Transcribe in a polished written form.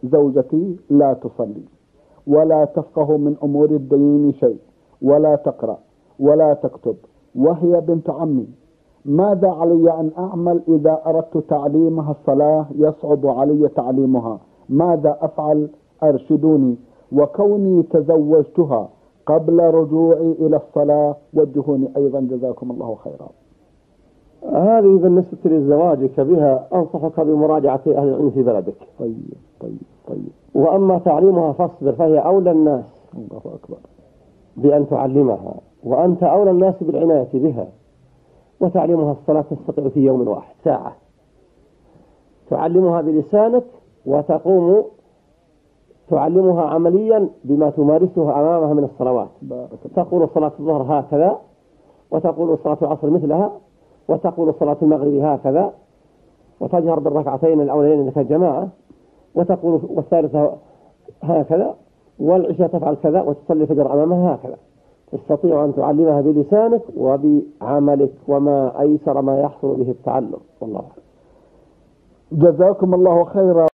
زوجتي لا تصلي ولا تفقه من أمور الدين شيء ولا تقرأ ولا تكتب وهي بنت عمي، ماذا علي أن أعمل إذا أردت تعليمها الصلاة يصعب علي تعليمها؟ ماذا أفعل؟ أرشدوني، وكوني تزوجتها قبل رجوعي إلى الصلاة وجهوني أيضا جزاكم الله خيرا. هذه بالنسبة لزواجك بها أنصحك بمراجعة أهل العلم في بلدك. طيب. وأما تعليمها فاصبر، فهي أولى الناس الله أكبر بأن تعلمها، وأنت أولى الناس بالعناية بها. وتعليمها الصلاة تستطيع في يوم واحد ساعة تعلمها بلسانك، وتقوم تعلمها عمليا بما تمارسها أمامها من الصلوات. تقول صلاة الظهر هكذا، وتقول صلاة العصر مثلها، وتقول صلاة المغرب هكذا، وتجهر بالركعتين الأولين لك الجماعة، وتقول والثالثة هكذا، والعشاء تفعل كذا، وتصلي الفجر أمامها هكذا. تستطيع أن تعلمها بلسانك وبعملك، وما أيسر ما يحصل به التعلم. والله جزاكم الله خيرا.